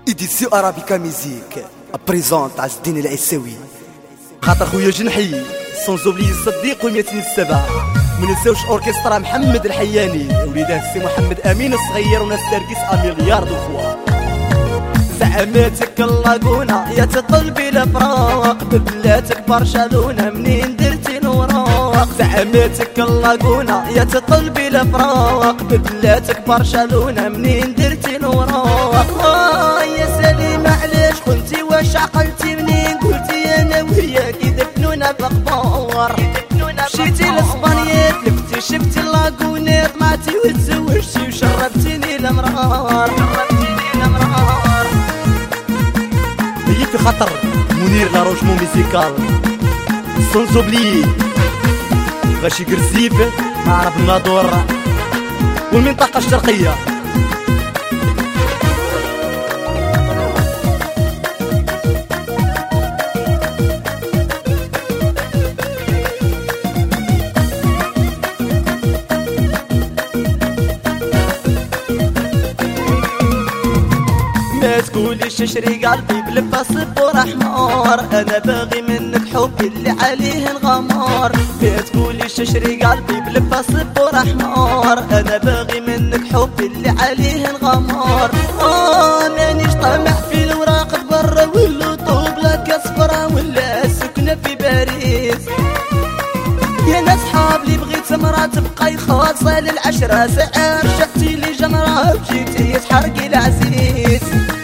إديسيو أرابيكا ميزيك بريزونت عز الدين العيساوي خاطر خويا جنحي سونزوبلي الصديق وميتين السبعة منساوش أوركسترا محمد الحياني وليداه السي محمد أمين الصغير وناس تركيس أمليار دو فوا زعمتك اللاقونة يا تطلبي الأفراق بدلاتك برشلونة منين درتي الوراق زعمتك اللاقونة يا تطلبي الأفراق بدلاتك برشلونة منين درتي الوراق يا سليمة علاش كنتي واش عقلتي منين قلتي أنا وياكي دفنونا بأخبار مشيتي لإسبانيا لفتي شفتي اللاقونة طمعتي وتزوجتي وشربتيني الأمرار هي في خطر منير لاروشمون ميزيكال سونزوبلي غاشي قرزيب عرب الناظور والمنطقة الشرقية ما تقوليش تشري قلبي بالباسبور احمر انا باغي منك حبي اللي عليه الغمار ما تقوليش تشري قلبي بالباسبور احمر انا باغي منك حبي اللي عليه الغمار مانيش طامع في الوراق برا ولا طوب لا كصفرة ولا سكنة في باريس يا ناس حابلي بغيت مرا تبقاي خاصة للعشرة ساعة رجعتي لي جمرة وجيتي تحرقي العزيز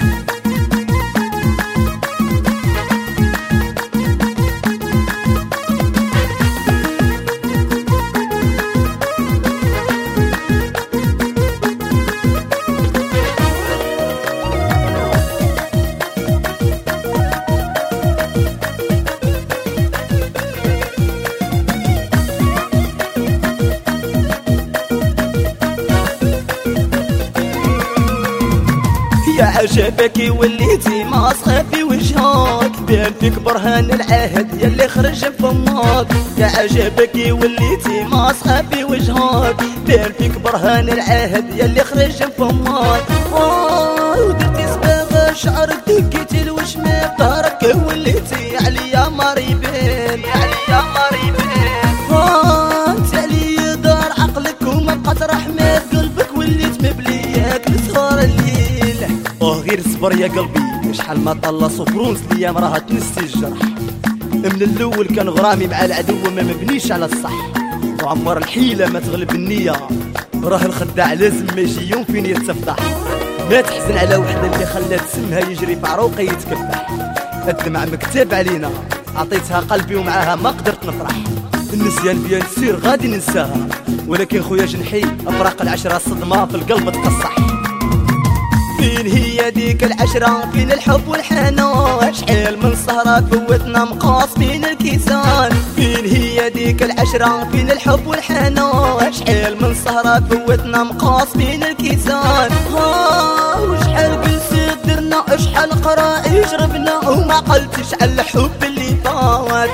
يا عجبك وليتي ماسخة في وجهك بان فيك برهان العهد يلي خرج فمك يا عجبك وليتي ماسخة في وجهك بان فيك برهان العهد يلي خرج فمك ودرتي صباغة شعرك دقيتي الوشمة دارك وليتي عليا مريبين عليا مريبين انت عليا دار عقلك وما بقات رحمة قلبك وليت مبلياك لصغار الليل غير صبر يا قلبي شحال ما طلع صفرونس ليام راها تنسي الجرح من الاول كان غرامي مع العدو ما مبنيش على الصح وعمر الحيلة ما تغلب النية راه الخداع لازم ما يجي يوم فين يتفتح ما تحزن على وحدة اللي خلات سمها يجري في عروقي يتكبح الدمع مكتاب علينا عطيتها قلبي ومعاها ما قدرت نفرح النسيان بيان سير غادي ننساها ولكن خويا جنحي افراق العشرة صدمة في القلب تقصح فين هي ديك العشرة فين الحب والحنان شحال من سهرة فوتنا مقاصمين الكيسان فين هي ديك العشرة فين الحب والحنان شحال من سهرة فوتنا مقاصمين الكيسان وشحال قلت درنا شحال قراء شربنا وما قلتش على الحب اللي فات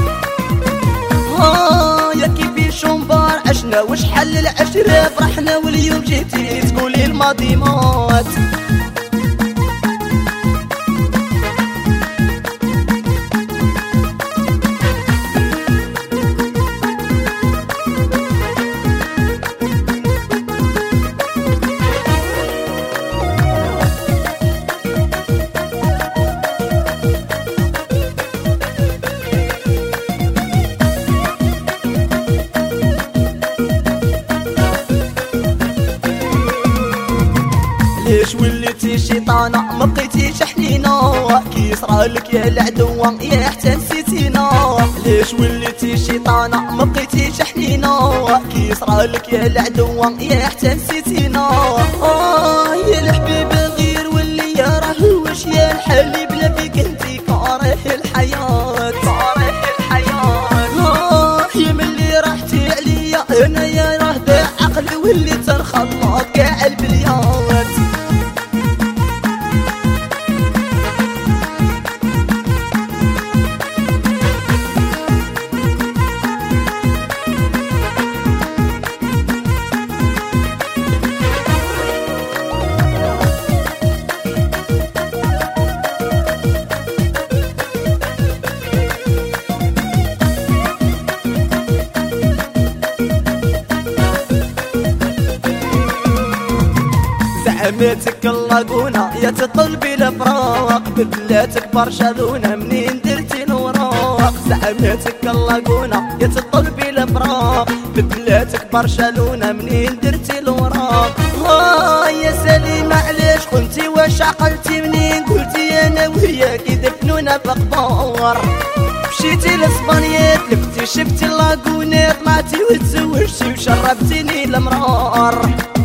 يا كيفي شومبار عشنا وشحال العشرة فرحنا واليوم جيتي تقولي الماضي مات ليش وليتي شيطانة مبقيتيش حنينة كي صرالك يا العدوة يا حتى نسيتينا ليش وليتي شيطانة مبقيتيش حنينة كي صرالك يا العدوة يا حتى نسيتينا يا الحبيب غير واللي يا راه واش يا الحالي بلا فيك انتي كاره الحياة كاره الحياة يا ملي راحتي عليا انا يا راه ضاع عقلي واللي تنخلط كاع البليات زعمتك اللاقونة يا تطلبي الافراق ببلاتك برشلونة منين درتي الوراق زعمتك اللاقونة يا تطلبي الافراق ببلاتك برشلونة منين درتي الوراق يا سليمة علاش قلتي واش عقلتي منين قلتي انا وياكي دفنونا في قبور مشيتي لاسبانيا تلفتي شفتي اللاقونة طلعتي وتزوجتي وشربتيني المرار